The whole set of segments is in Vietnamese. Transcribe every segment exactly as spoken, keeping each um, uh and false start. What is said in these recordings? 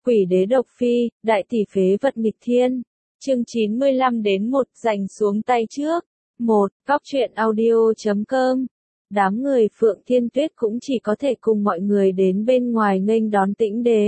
Quỷ đế độc phi, đại tỷ phế vật nghịch thiên. Chương chín mươi lăm đến một giành xuống tay trước. một. Góc truyện audio chấm com. Đám người Phượng Thiên Tuyết cũng chỉ có thể cùng mọi người đến bên ngoài nghênh đón Tĩnh Đế.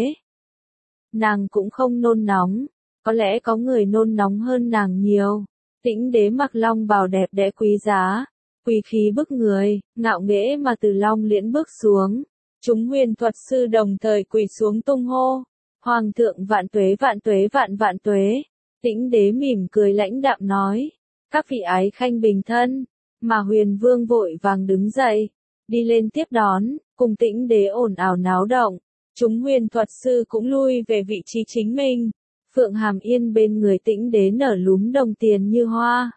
Nàng cũng không nôn nóng, có lẽ có người nôn nóng hơn nàng nhiều. Tĩnh Đế mặc long bào đẹp đẽ quý giá, quý khí bức người, ngạo nghễ mà từ long liễn bước xuống. Chúng huyền thuật sư đồng thời quỳ xuống tung hô. Hoàng thượng vạn tuế vạn tuế vạn vạn tuế. Tĩnh Đế mỉm cười lãnh đạm nói. Các vị ái khanh bình thân. Mà huyền vương vội vàng đứng dậy, đi lên tiếp đón, cùng Tĩnh Đế ồn ào náo động. Chúng huyền thuật sư cũng lui về vị trí chính mình. Phượng Hàm Yên bên người Tĩnh Đế nở lúm đồng tiền như hoa.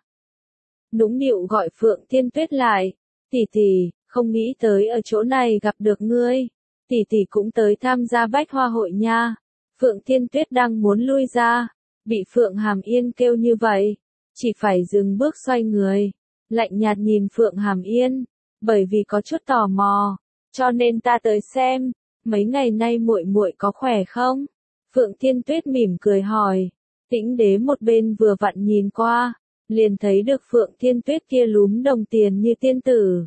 Nũng nịu gọi Phượng Thiên Tuyết lại. Tỷ tỷ, không nghĩ tới ở chỗ này gặp được ngươi. Tỷ tỷ cũng tới tham gia bách hoa hội nha. Phượng Thiên Tuyết đang muốn lui ra, bị Phượng Hàm Yên kêu như vậy, chỉ phải dừng bước xoay người, lạnh nhạt nhìn Phượng Hàm Yên, bởi vì có chút tò mò, cho nên ta tới xem, mấy ngày nay muội muội có khỏe không? Phượng Thiên Tuyết mỉm cười hỏi. Tĩnh Đế một bên vừa vặn nhìn qua, liền thấy được Phượng Thiên Tuyết kia lúm đồng tiền như tiên tử,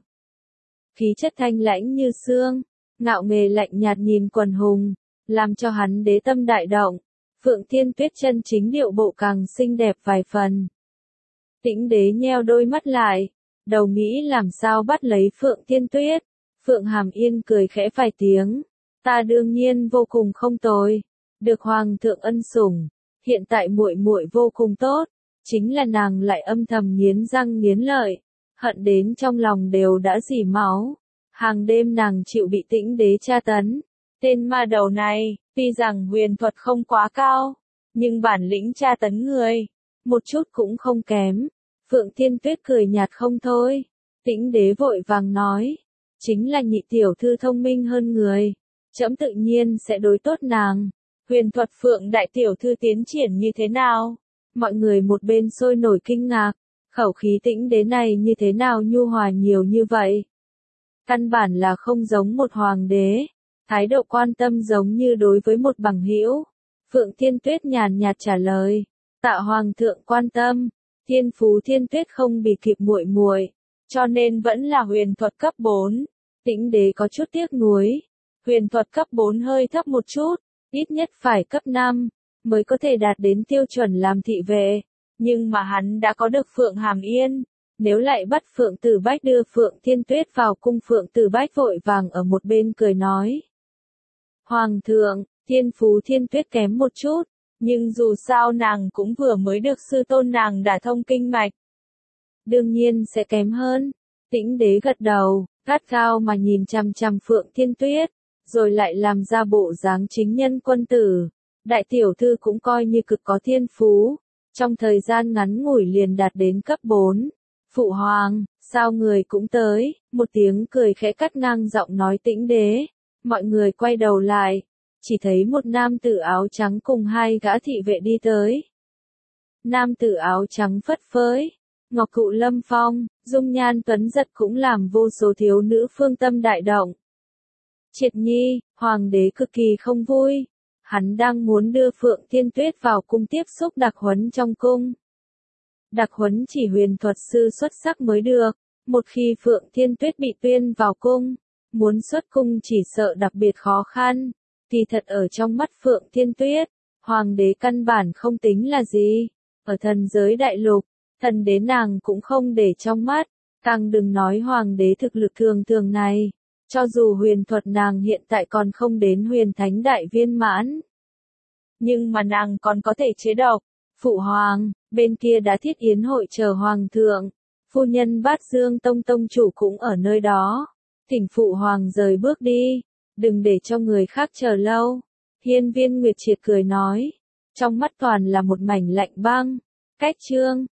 khí chất thanh lãnh như sương, ngạo nghễ lạnh nhạt nhìn quần hùng, làm cho hắn đế tâm đại động. Phượng Thiên Tuyết chân chính điệu bộ càng xinh đẹp vài phần. Tĩnh Đế nheo đôi mắt lại, đầu nghĩ làm sao bắt lấy Phượng Thiên Tuyết. Phượng Hàm Yên cười khẽ vài tiếng, ta đương nhiên vô cùng không tồi, được hoàng thượng ân sủng, hiện tại muội muội vô cùng tốt, chính là nàng lại âm thầm nghiến răng nghiến lợi, hận đến trong lòng đều đã rỉ máu. Hàng đêm nàng chịu bị Tĩnh Đế tra tấn. Tên ma đầu này, tuy rằng huyền thuật không quá cao, nhưng bản lĩnh tra tấn người, một chút cũng không kém. Phượng Thiên Tuyết cười nhạt không thôi. Tĩnh Đế vội vàng nói, chính là nhị tiểu thư thông minh hơn người, trẫm tự nhiên sẽ đối tốt nàng. Huyền thuật Phượng đại tiểu thư tiến triển như thế nào? Mọi người một bên sôi nổi kinh ngạc, khẩu khí Tĩnh Đế này như thế nào nhu hòa nhiều như vậy? Căn bản là không giống một hoàng đế. Thái độ quan tâm giống như đối với một bằng hữu. Phượng Thiên Tuyết nhàn nhạt trả lời, tạ hoàng thượng quan tâm, thiên phú Thiên Tuyết không bị kịp muội muội, cho nên vẫn là huyền thuật cấp bốn. Tĩnh Đế có chút tiếc nuối, huyền thuật cấp bốn hơi thấp một chút, ít nhất phải cấp năm mới có thể đạt đến tiêu chuẩn làm thị vệ, nhưng mà hắn đã có được Phượng Hàm Yên. Nếu lại bắt Phượng Tử Bách đưa Phượng Thiên Tuyết vào cung, Phượng Tử Bách vội vàng ở một bên cười nói. Hoàng thượng, thiên phú Thiên Tuyết kém một chút, nhưng dù sao nàng cũng vừa mới được sư tôn nàng đả thông kinh mạch. Đương nhiên sẽ kém hơn. Tĩnh Đế gật đầu, gắt gao mà nhìn chằm chằm Phượng Thiên Tuyết, rồi lại làm ra bộ dáng chính nhân quân tử. Đại tiểu thư cũng coi như cực có thiên phú, trong thời gian ngắn ngủi liền đạt đến cấp bốn. Phụ hoàng, sao người cũng tới? Một tiếng cười khẽ cắt ngang giọng nói Tĩnh Đế. Mọi người quay đầu lại, chỉ thấy một nam tử áo trắng cùng hai gã thị vệ đi tới. Nam tử áo trắng phất phới, ngọc cụ lâm phong, dung nhan tuấn giật cũng làm vô số thiếu nữ phương tâm đại động. Triệt Nhi, hoàng đế cực kỳ không vui, hắn đang muốn đưa Phượng Thiên Tuyết vào cung tiếp xúc đặc huấn trong cung. Đặc huấn chỉ huyền thuật sư xuất sắc mới được, một khi Phượng Thiên Tuyết bị tuyên vào cung, muốn xuất cung chỉ sợ đặc biệt khó khăn. Kỳ thật ở trong mắt Phượng Thiên Tuyết, hoàng đế căn bản không tính là gì. Ở thần giới đại lục, thần đế nàng cũng không để trong mắt, càng đừng nói hoàng đế thực lực thường thường này. Cho dù huyền thuật nàng hiện tại còn không đến huyền thánh đại viên mãn, nhưng mà nàng còn có thể chế độc. Phụ hoàng, bên kia đã thiết yến hội chờ hoàng thượng, phu nhân Bát Dương Tông tông chủ cũng ở nơi đó. Thỉnh phụ hoàng rời bước đi, đừng để cho người khác chờ lâu. Hiên Viên Nguyệt Triệt cười nói, trong mắt toàn là một mảnh lạnh băng. Cách chương